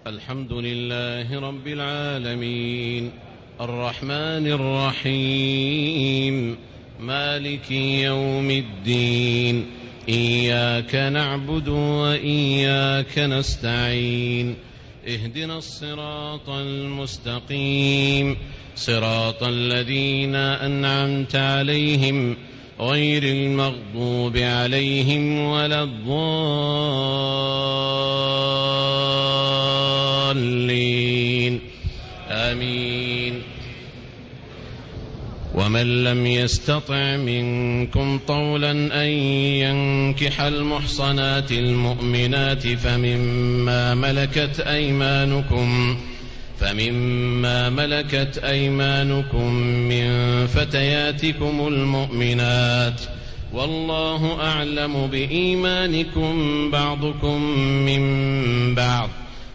الحمد لله رب العالمين الرحمن الرحيم مالك يوم الدين إياك نعبد وإياك نستعين اهدنا الصراط المستقيم صراط الذين أنعمت عليهم غير المغضوب عليهم ولا الضالين آمين. ومن لم يستطع منكم طولا أن ينكح المحصنات المؤمنات فمما ملكت أيمانكم من فتياتكم المؤمنات والله أعلم بإيمانكم بعضكم من بعض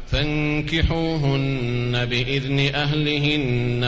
فانكحوهن بإذن أهلهن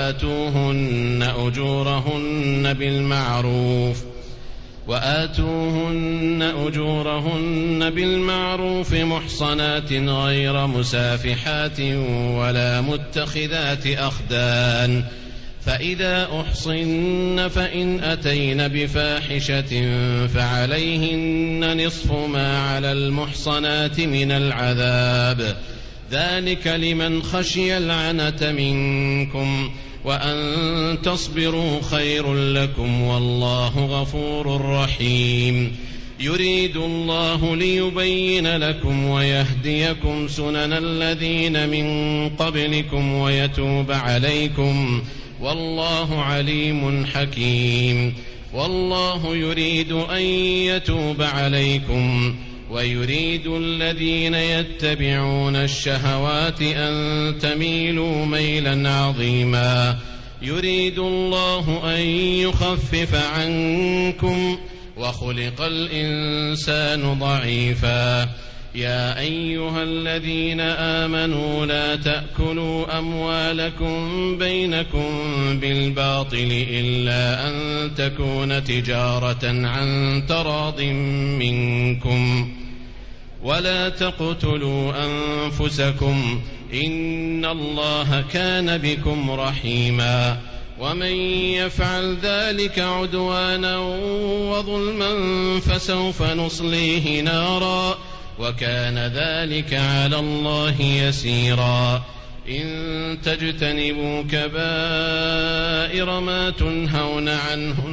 وآتوهن أجورهن بالمعروف محصنات غير مسافحات ولا متخذات أخدان فإذا أحصن فإن أتين بفاحشة فعليهن نصف ما على المحصنات من العذاب ذلك لمن خشي العنة منكم وأن تصبروا خير لكم والله غفور رحيم. يريد الله ليبين لكم ويهديكم سنن الذين من قبلكم ويتوب عليكم والله عليم حكيم. والله يريد أن يتوب عليكم ويريد الذين يتبعون الشهوات أن تميلوا ميلا عظيما. يريد الله أن يخفف عنكم وخلق الإنسان ضعيفا. يا أيها الذين آمنوا لا تأكلوا أموالكم بينكم بالباطل إلا أن تكون تجارة عن تراض منكم ولا تقتلوا أنفسكم إن الله كان بكم رحيما. ومن يفعل ذلك عدوانا وظلما فسوف نصليه نارا وكان ذلك على الله يسيرا. إن تجتنبوا كبائر ما تنهون عنه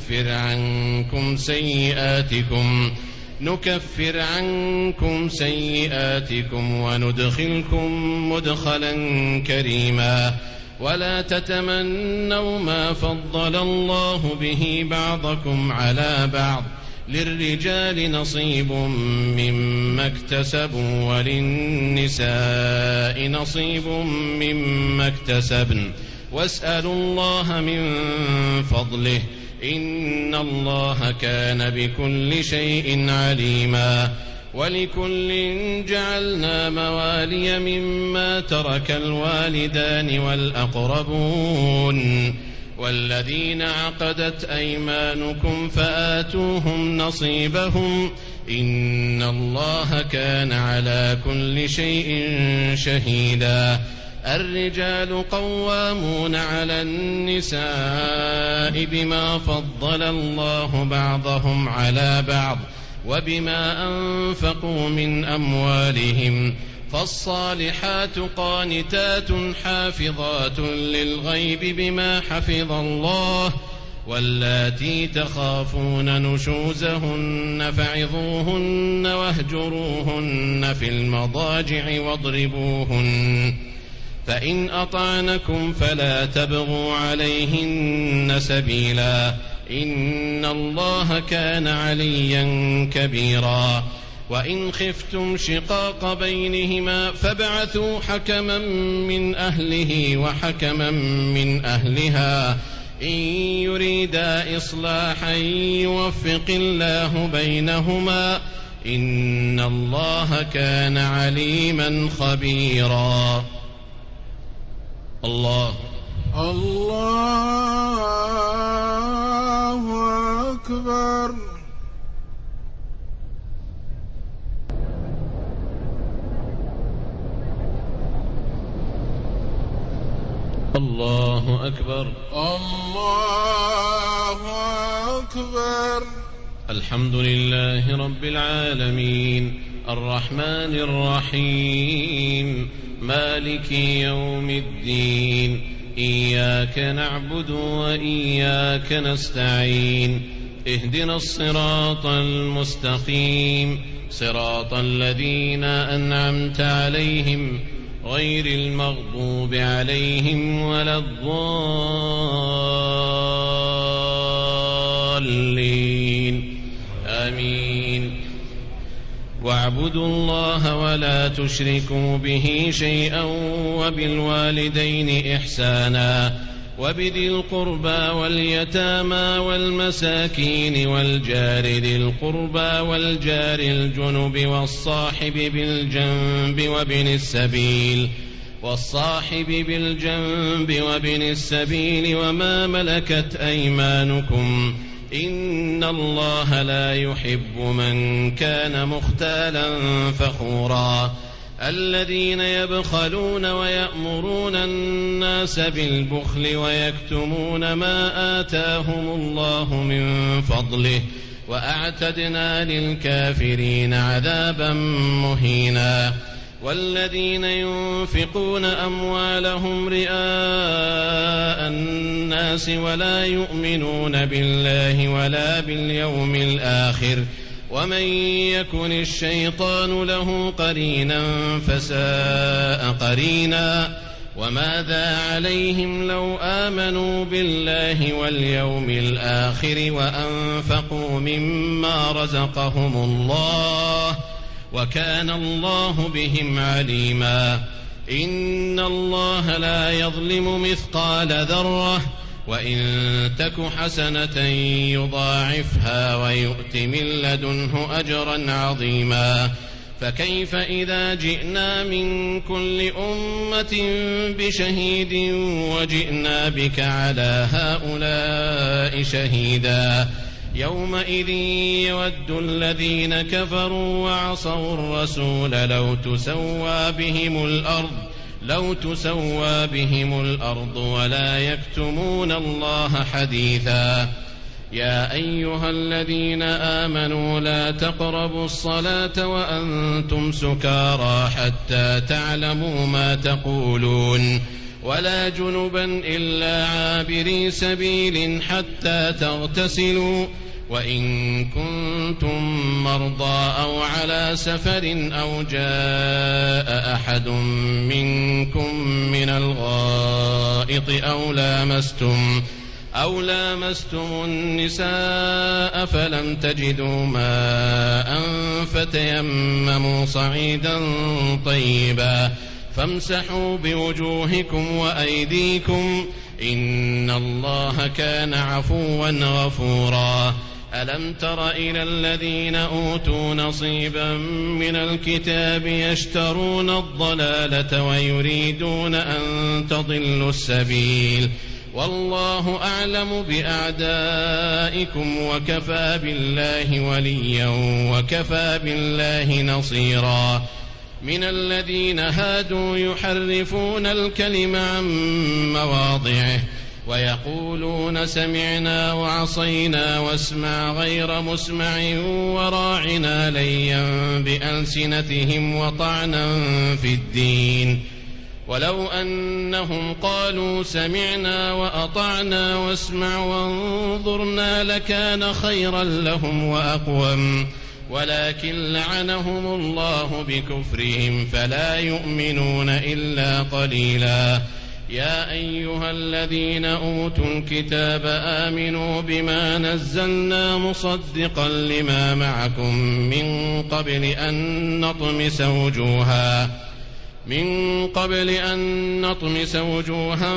نكفر عنكم سيئاتكم وندخلكم مدخلا كريما. ولا تتمنوا ما فضل الله به بعضكم على بعض للرجال نصيب مما اكتسبوا وللنساء نصيب مما اكتسبن واسألوا الله من فضله إن الله كان بكل شيء عليما. ولكل جعلنا موالي مما ترك الوالدان والأقربون والذين عقدت أيمانكم فآتوهم نصيبهم إن الله كان على كل شيء شهيدا. الرجال قوامون على النساء بما فضل الله بعضهم على بعض وبما أنفقوا من أموالهم فالصالحات قانتات حافظات للغيب بما حفظ الله واللاتي تخافون نشوزهن فعظوهن واهجروهن في المضاجع واضربوهن فإن أطعنكم فلا تبغوا عليهن سبيلا إن الله كان عليا كبيرا. وإن خفتم شقاق بينهما فابعثوا حكما من أهله وحكما من أهلها إن يريدا إصلاحا يوفق الله بينهما إن الله كان عليما خبيرا. الله أكبر. الله أكبر. الله أكبر. الحمد لله رب العالمين الرحمن الرحيم مالك يوم الدين إياك نعبد وإياك نستعين اهدنا الصراط المستقيم صراط الذين أنعمت عليهم غير المغضوب عليهم ولا الضالين آمين. واعبدوا الله ولا تشركوا به شيئا وبالوالدين إحسانا وبذي القربى واليتامى والمساكين والجار ذي القربى والجار الجنب والصاحب بالجنب وابن السبيل وما ملكت أيمانكم إن الله لا يحب من كان مختالا فخورا الذين يبخلون ويأمرون الناس بالبخل ويكتمون ما آتاهم الله من فضله وأعتدنا للكافرين عذابا مهينا. والذين ينفقون أموالهم رئاء الناس ولا يؤمنون بالله ولا باليوم الآخر ومن يكن الشيطان له قرينا فساء قرينا. وماذا عليهم لو آمنوا بالله واليوم الآخر وأنفقوا مما رزقهم الله وكان الله بهم عليما. إن الله لا يظلم مثقال ذرة وإن تك حسنة يضاعفها ويؤت من لدنه أجرا عظيما. فكيف إذا جئنا من كل أمة بشهيد وجئنا بك على هؤلاء شهيدا يومئذ يود الذين كفروا وعصوا الرسول لو تسوى بهم الأرض ولا يكتمون الله حديثا. يا أيها الذين آمنوا لا تقربوا الصلاة وأنتم سكارى حتى تعلموا ما تقولون ولا جنبا إلا عابري سبيل حتى تغتسلوا وإن كنتم مرضى أو على سفر أو جاء أحد منكم من الغائط أو لامستم النساء فلم تجدوا ماء فتيمموا صعيدا طيبا فامسحوا بوجوهكم وأيديكم إن الله كان عفوا غفورا. ألم تر إلى الذين أوتوا نصيبا من الكتاب يشترون الضلالة ويريدون أن تضلوا السبيل والله أعلم بأعدائكم وكفى بالله وليا وكفى بالله نصيرا. من الذين هادوا يحرفون الكلم عن مواضعه ويقولون سمعنا وعصينا واسمع غير مسمع وراعنا ليا بألسنتهم وطعنا في الدين ولو أنهم قالوا سمعنا وأطعنا واسمع وانظرنا لكان خيرا لهم وأقوم ولكن لعنهم الله بكفرهم فلا يؤمنون إلا قليلا. يا أيها الذين أوتوا الكتاب آمنوا بما نزلنا مصدقا لما معكم من قبل أن نطمس وجوها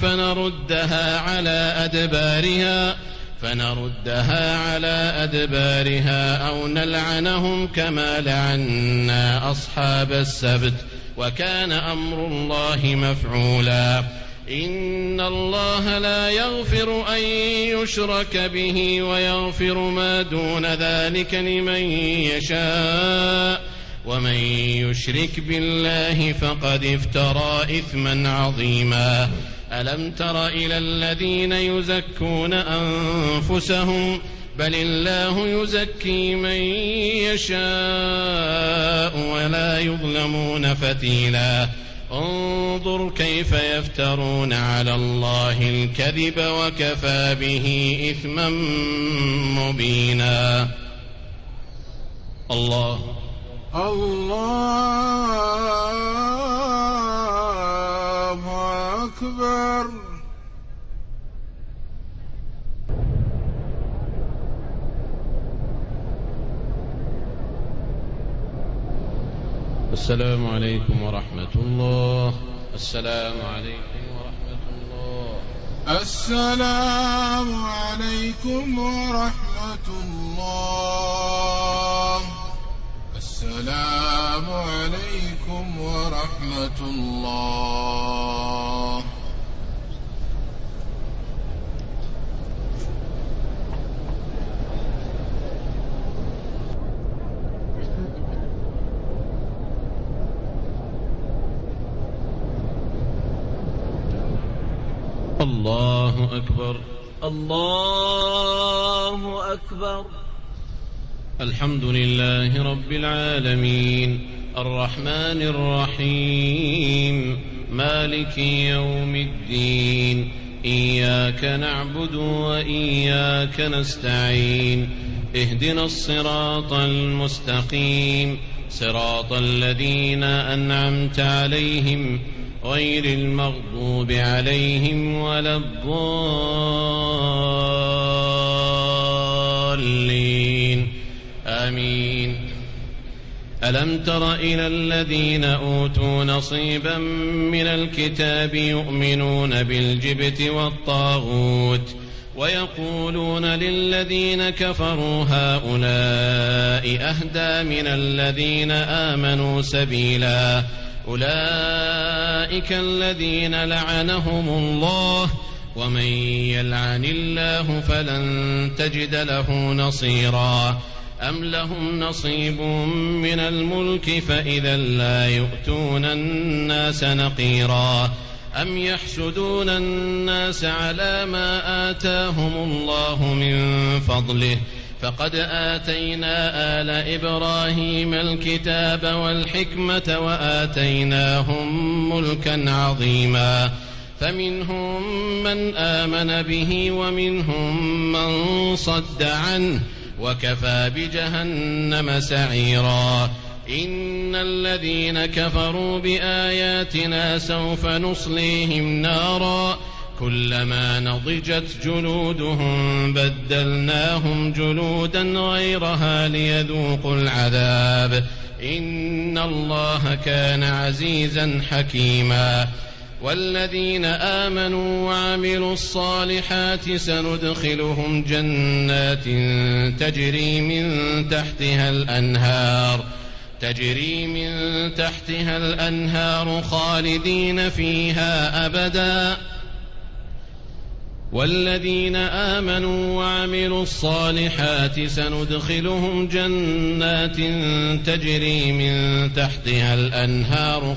فنردها على أدبارها أو نلعنهم كما لعنا أصحاب السبت وكان أمر الله مفعولا. إن الله لا يغفر أن يشرك به ويغفر ما دون ذلك لمن يشاء ومن يشرك بالله فقد افترى إثما عظيما. ألم تر إلى الذين يزكون أنفسهم بل الله يزكي من يشاء ولا يظلمون فتيلا انظر كيف يفترون على الله الكذب وكفى به إثما مبينا. الله أكبر. السلام عليكم ورحمة الله. السلام عليكم ورحمة الله. السلام عليكم ورحمة الله. السلام عليكم ورحمة الله. الله أكبر. الله أكبر. الحمد لله رب العالمين الرحمن الرحيم مالك يوم الدين إياك نعبد وإياك نستعين اهدنا الصراط المستقيم صراط الذين أنعمت عليهم غير المغضوب عليهم ولا الضالين آمين. ألم تر إلى الذين أوتوا نصيبا من الكتاب يؤمنون بالجبت والطاغوت ويقولون للذين كفروا هؤلاء أهدى من الذين آمنوا سبيلا أولئك الذين لعنهم الله ومن يلعن الله فلن تجد له نصيرا أم لهم نصيب من الملك فإذا لا يؤتون الناس نقيرا أم يحسدون الناس على ما آتاهم الله من فضله فقد آتينا آل إبراهيم الكتاب والحكمة وآتيناهم ملكا عظيما فمنهم من آمن به ومنهم من صد عنه وكفى بجهنم سعيرا. إن الذين كفروا بآياتنا سوف نصليهم نارا كلما نضجت جلودهم بدلناهم جلودا غيرها ليذوقوا العذاب إن الله كان عزيزا حكيما. والذين آمنوا وعملوا الصالحات سندخلهم جنات تجري من تحتها الأنهار خالدين فيها أبدا. والذين آمنوا وعملوا الصالحات سندخلهم جنات تجري من تحتها الأنهار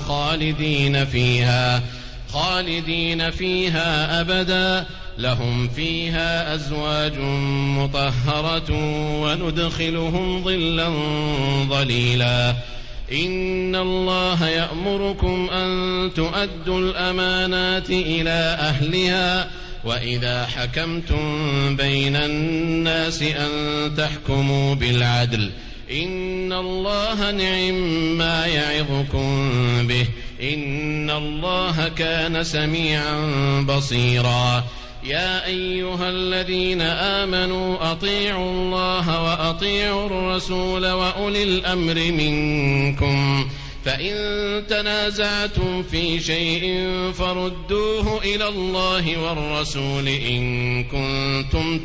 خالدين فيها أبدا لهم فيها أزواج مطهرة وندخلهم ظلا ظليلا. إن الله يأمركم أن تؤدوا الأمانات إلى أهلها وإذا حكمتم بين الناس أن تحكموا بالعدل إن الله نعم ما يعظكم به إن الله كان سميعا بصيرا. يا أيها الذين آمنوا أطيعوا الله وأطيعوا الرسول وأولي الأمر منكم فإن تنازعتم في شيء فردوه إلى الله والرسول إن كنتم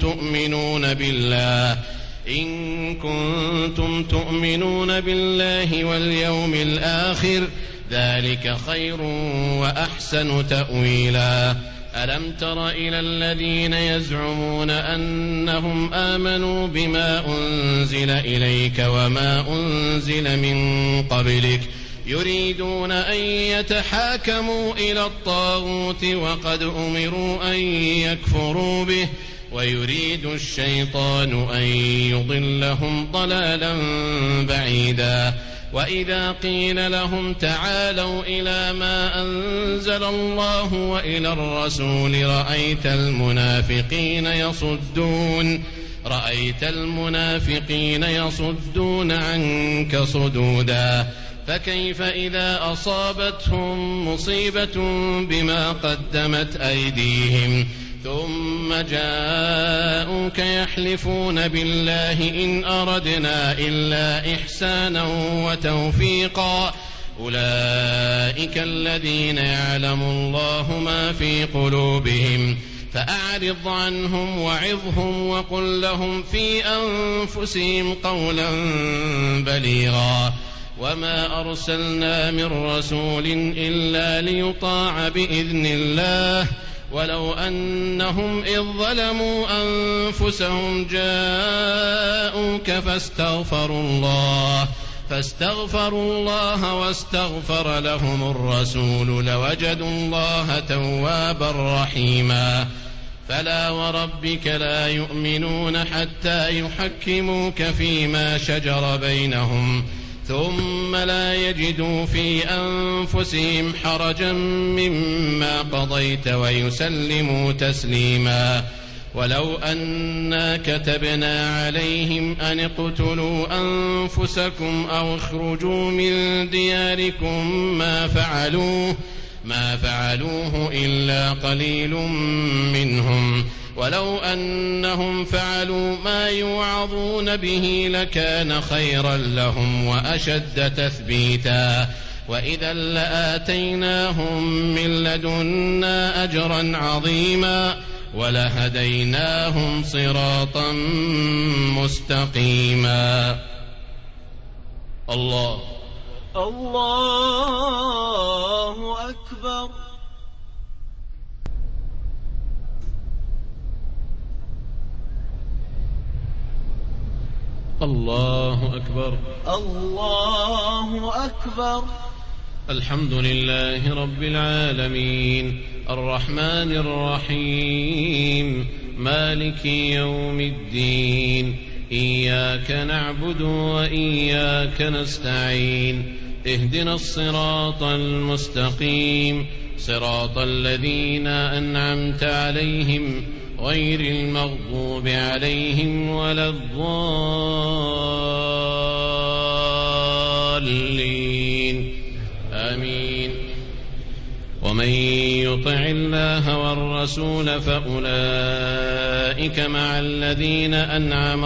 تؤمنون بالله واليوم الآخر ذلك خير وأحسن تأويلا. ألم تر إلى الذين يزعمون أنهم آمنوا بما أنزل إليك وما أنزل من قبلك يريدون أن يتحاكموا إلى الطاغوت وقد أمروا أن يكفروا به ويريد الشيطان أن يضلهم ضلالا بعيدا وإذا قيل لهم تعالوا إلى ما أنزل الله وإلى الرسول رأيت المنافقين يصدون عنك صدودا فكيف إذا أصابتهم مصيبة بما قدمت أيديهم ثم جاءوك يحلفون بالله إن أردنا إلا إحسانا وتوفيقا أولئك الذين يعلم الله ما في قلوبهم فأعرض عنهم وعظهم وقل لهم في أنفسهم قولا بليغا وما أرسلنا من رسول إلا ليطاع بإذن الله ولو أنهم إذ ظلموا أنفسهم جاءوك فاستغفروا الله واستغفر لهم الرسول لوجدوا الله توابا رحيما فلا وربك لا يؤمنون حتى يحكموك فيما شجر بينهم ثم لا يجدوا في أنفسهم حرجا مما قضيت ويسلموا تسليما ولو أنا كتبنا عليهم أن اقتلوا أنفسكم أو اخرجوا من دياركم ما فعلوه إلا قليل منهم ولو أنهم فعلوا ما يوعظون به لكان خيرا لهم وأشد تثبيتا وإذا لآتيناهم من لدنا أجرا عظيما ولهديناهم صراطا مستقيما. الله أكبر. الله أكبر. الله أكبر. الحمد لله رب العالمين الرحمن الرحيم مالك يوم الدين إياك نعبد وإياك نستعين اهدنا الصراط المستقيم صراط الذين أنعمت عليهم غير المغضوب عليهم ولا الضالين آمين. ومن يطع الله والرسول فأولئك مع الذين أنعم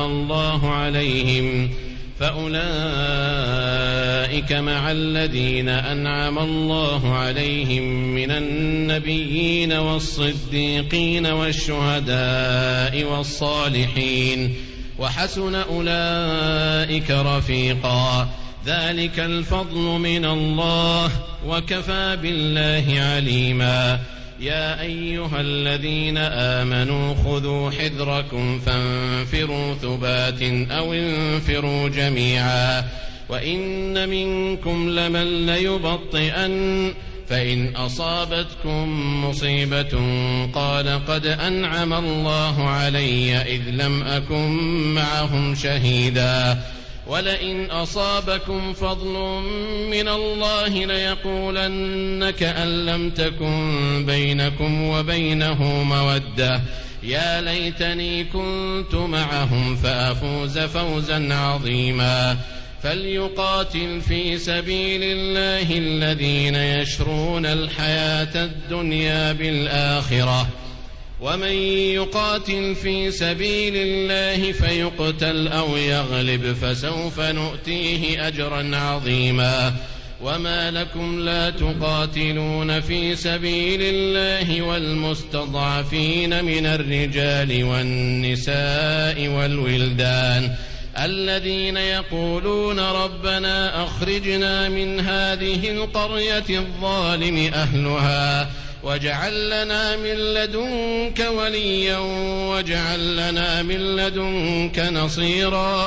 الله عليهم من النبيين والصديقين والشهداء والصالحين وحسن أولئك رفيقا ذلك الفضل من الله وكفى بالله عليما. يا أيها الذين آمنوا خذوا حذركم فانفروا ثبات أو انفروا جميعا وإن منكم لمن ليبطئن فإن أصابتكم مصيبة قال قد أنعم الله علي إذ لم أكن معهم شهيدا ولئن أصابكم فضل من الله ليقولن كأن لم تكن بينكم وبينه مودة يا ليتني كنت معهم فأفوز فوزا عظيما. فليقاتل في سبيل الله الذين يشرون الحياة الدنيا بالآخرة ومن يقاتل في سبيل الله فيقتل أو يغلب فسوف نؤتيه أجرا عظيما. وما لكم لا تقاتلون في سبيل الله والمستضعفين من الرجال والنساء والولدان الذين يقولون ربنا أخرجنا من هذه القرية الظالم أهلها واجعل لنا من لدنك وليا واجعل لنا من لدنك نصيرا.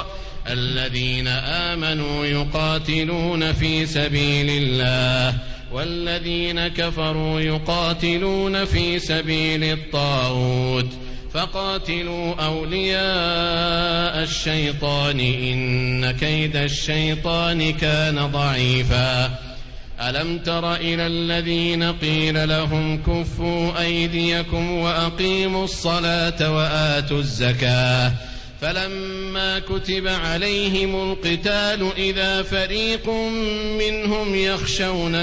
الذين آمنوا يقاتلون في سبيل الله والذين كفروا يقاتلون في سبيل الطاغوت فقاتلوا أولياء الشيطان إن كيد الشيطان كان ضعيفا ألم تر إلى الذين قيل لهم كفوا أيديكم وأقيموا الصلاة وآتوا الزكاة فلما كتب عليهم القتال إذا فريق منهم يخشون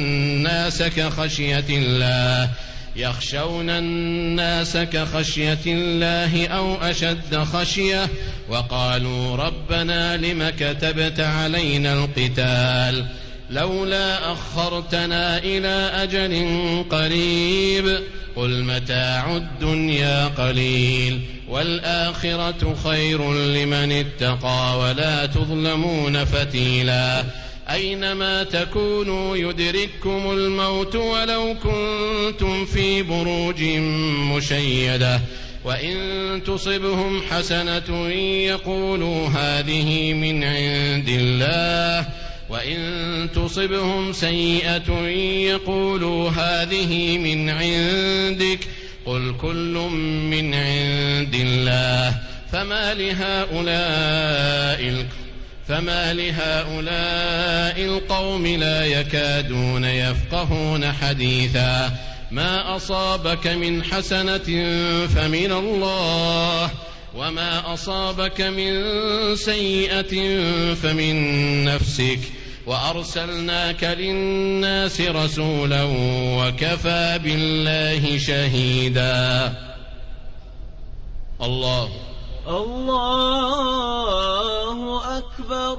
الناس كخشية الله أو أشد خشية وقالوا ربنا لم كتبت علينا القتال لولا أخرتنا إلى أجل قريب قل متاع الدنيا قليل والآخرة خير لمن اتقى ولا تظلمون فتيلا أينما تكونوا يدرككم الموت ولو كنتم في بروج مشيدة وإن تصبهم حسنة يقولوا هذه من عند الله وإن تصبهم سيئة يقولوا هذه من عندك قل كل من عند الله فما لهؤلاء القوم لا يكادون يفقهون حديثا ما أصابك من حسنة فمن الله وما أصابك من سيئة فمن نفسك وأرسلناك للناس رسولا وكفى بالله شهيدا. الله أكبر.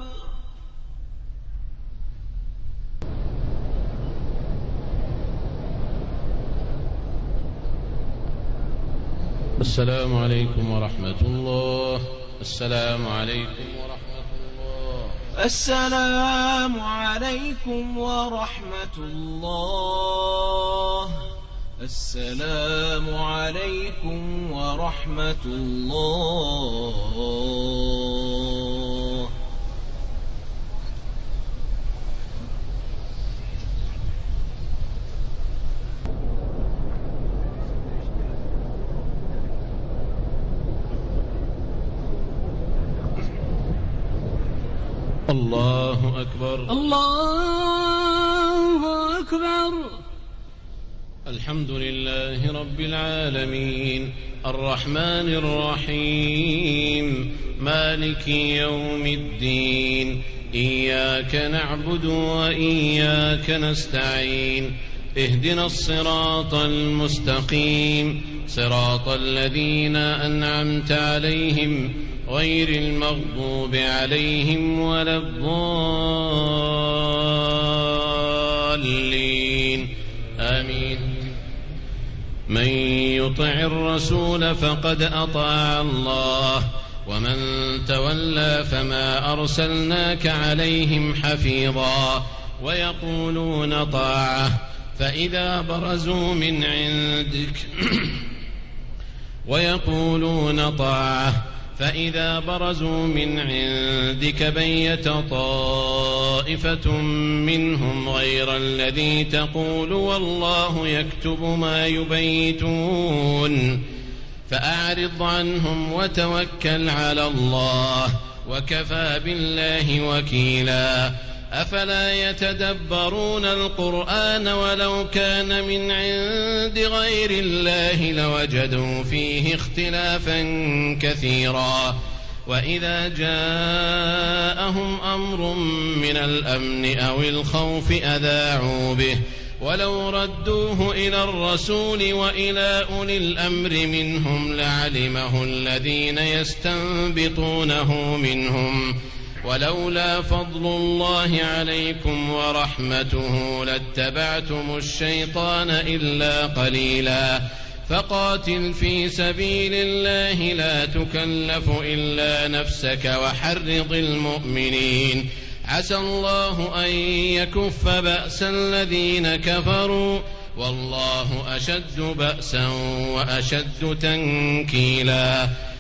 السلام عليكم ورحمة الله. السلام عليكم ورحمة الله. السلام عليكم ورحمة الله. السلام عليكم ورحمة الله. الله أكبر. الله أكبر. الحمد لله رب العالمين الرحمن الرحيم مالك يوم الدين إياك نعبد وإياك نستعين اهدنا الصراط المستقيم صراط الذين أنعمت عليهم غير المغضوب عليهم ولا الضالين آمين. من يطع الرسول فقد أطاع الله ومن تولى فما أرسلناك عليهم حفيظا ويقولون طاعة فإذا برزوا من عندك بيت طائفة منهم غير الذي تقول والله يكتب ما يبيتون فأعرض عنهم وتوكل على الله وكفى بالله وكيلا. أفلا يتدبرون القرآن ولو كان من عند غير الله لوجدوا فيه اختلافا كثيرا وإذا جاءهم أمر من الأمن أو الخوف أذاعوا به ولو ردوه إلى الرسول وإلى أولي الأمر منهم لعلمه الذين يستنبطونه منهم ولولا فضل الله عليكم ورحمته لاتبعتم الشيطان إلا قليلا. فقاتل في سبيل الله لا تكلف إلا نفسك وحرض المؤمنين عسى الله أن يكف بأس الذين كفروا والله أشد بأسا وأشد تنكيلا.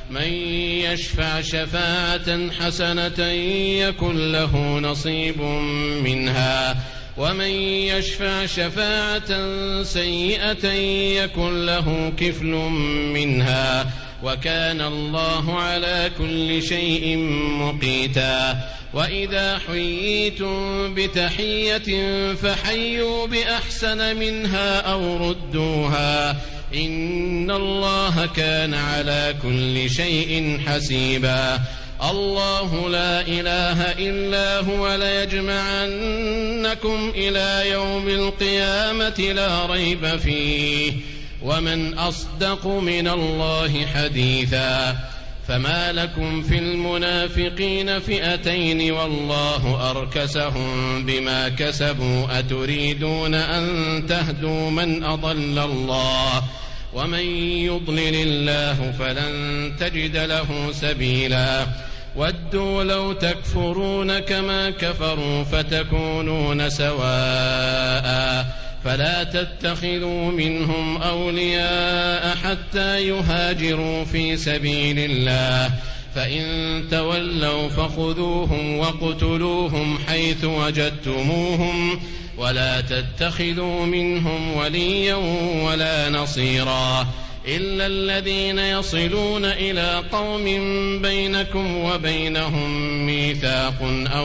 من يشفع شفاعة حسنة يكن له نصيب منها ومن يشفع شفاعة سيئة يكن له كفل منها وكان الله على كل شيء مقيتا. وإذا حييتم بتحية فحيوا بأحسن منها أو ردوها إن الله كان على كل شيء حسيبا. الله لا إله إلا هو ليجمعنكم إلى يوم القيامة لا ريب فيه ومن أصدق من الله حديثا. فما لكم في المنافقين فئتين والله أركسهم بما كسبوا أتريدون أن تهدوا من أضل الله ومن يضلل الله فلن تجد له سبيلا. ودوا لو تكفرون كما كفروا فتكونون سواء فلا تتخذوا منهم أولياء حتى يهاجروا في سبيل الله فإن تولوا فخذوهم وقتلوهم حيث وجدتموهم ولا تتخذوا منهم وليا ولا نصيرا إلا الذين يصلون إلى قوم بينكم وبينهم ميثاق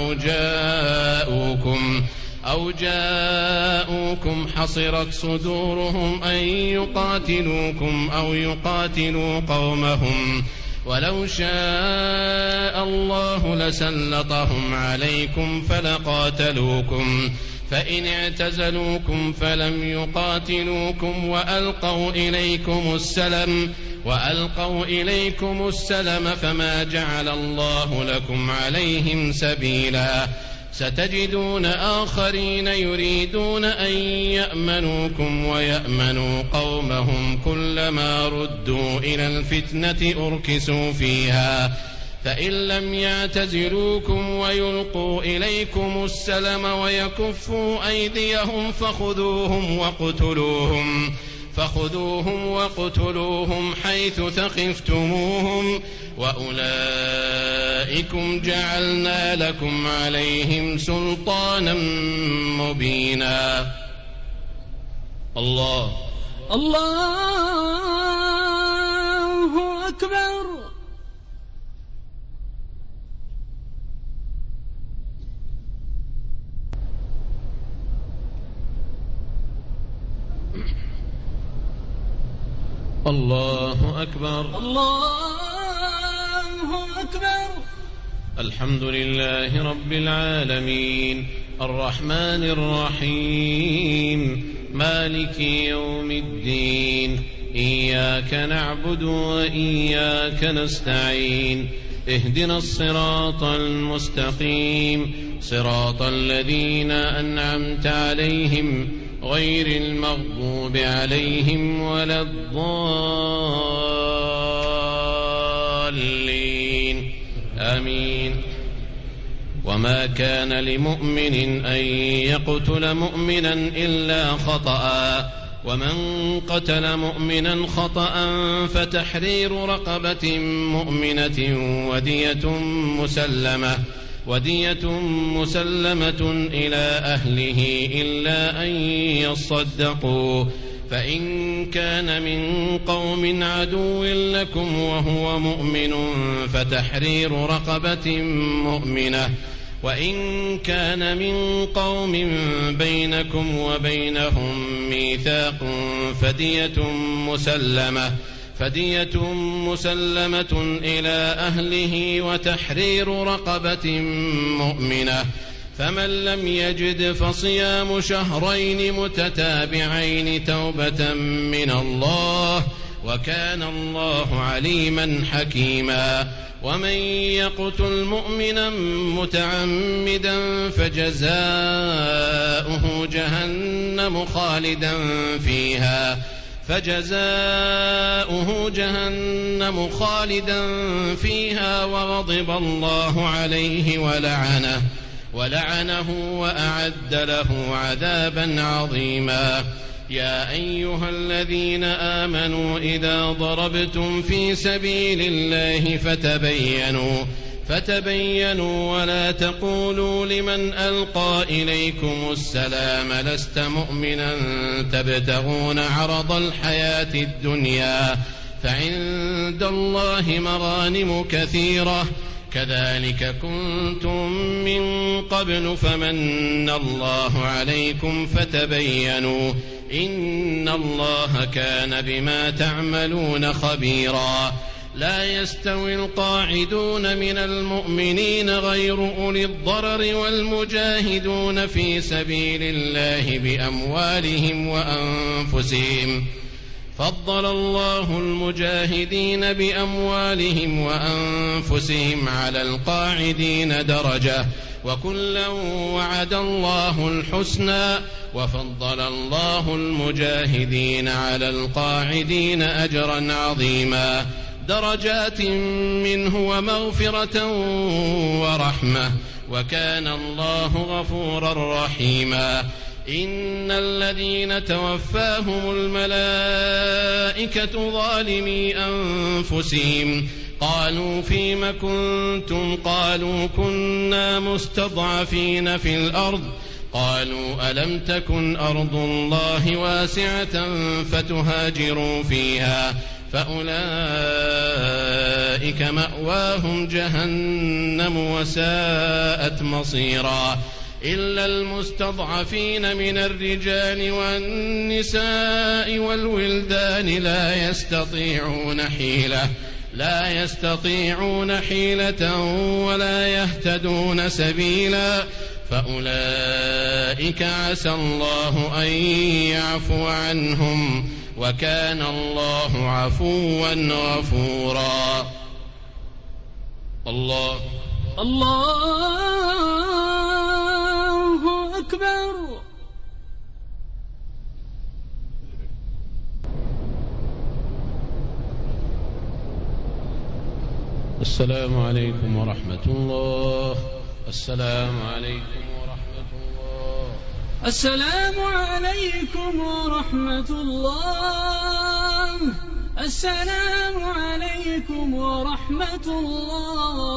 أو جاءوكم حصرت صدورهم أن يقاتلوكم أو يقاتلوا قومهم ولو شاء الله لسلطهم عليكم فلقاتلوكم فإن اعتزلوكم فلم يقاتلوكم وألقوا إليكم السلم فما جعل الله لكم عليهم سبيلا. ستجدون آخرين يريدون أن يأمنوكم ويأمنوا قومهم كلما ردوا إلى الفتنة أركسوا فيها فإن لم يعتزلوكم ويلقوا إليكم السلم ويكفوا أيديهم فخذوهم وقتلوهم حيث ثقفتموهم وأولئكم جعلنا لكم عليهم سلطانا مبينا. الله أكبر. الله أكبر. الله أكبر. الحمد لله رب العالمين الرحمن الرحيم مالك يوم الدين إياك نعبد وإياك نستعين اهدنا الصراط المستقيم صراط الذين أنعمت عليهم غير المغضوب عليهم ولا الضالين آمين. وما كان لمؤمن أن يقتل مؤمنا إلا خطأ ومن قتل مؤمنا خطأ فتحرير رقبة مؤمنة ودية مسلمة إلى أهله إلا أن يصدقوا فإن كان من قوم عدو لكم وهو مؤمن فتحرير رقبة مؤمنة وإن كان من قوم بينكم وبينهم ميثاق فدية مسلمة إلى أهله وتحرير رقبة مؤمنة فمن لم يجد فصيام شهرين متتابعين توبة من الله وكان الله عليما حكيما. ومن يقتل مؤمنا متعمدا فجزاؤه جهنم خالدا فيها وغضب الله عليه ولعنه وأعد له عذابا عظيما. يا أيها الذين آمنوا إذا ضربتم في سبيل الله فتبينوا ولا تقولوا لمن ألقى إليكم السلام لست مؤمنا تبتغون عرض الحياة الدنيا فعند الله مغانم كثيرة كذلك كنتم من قبل فمن الله عليكم فتبينوا إن الله كان بما تعملون خبيرا لا يستوي القاعدون من المؤمنين غير أولي الضرر والمجاهدون في سبيل الله بأموالهم وأنفسهم فضل الله المجاهدين بأموالهم وأنفسهم على القاعدين درجة وكلا وعد الله الحسنى وفضل الله المجاهدين على القاعدين أجرا عظيما درجات منه ومغفرة ورحمة وكان الله غفورا رحيما إن الذين توفاهم الملائكة ظالمي أنفسهم قالوا فيم كنتم قالوا كنا مستضعفين في الأرض قالوا ألم تكن أرض الله واسعة فتهاجروا فيها فأولئك مأواهم جهنم وساءت مصيرا إلا المستضعفين من الرجال والنساء والولدان لا يستطيعون حيلة ولا يهتدون سبيلا فأولئك عسى الله أن يعفو عنهم وكان الله عفوا غفورا الله أكبر. السلام عليكم ورحمة الله. السلام عليكم ورحمة الله. السلام عليكم ورحمة الله. السلام عليكم ورحمة الله.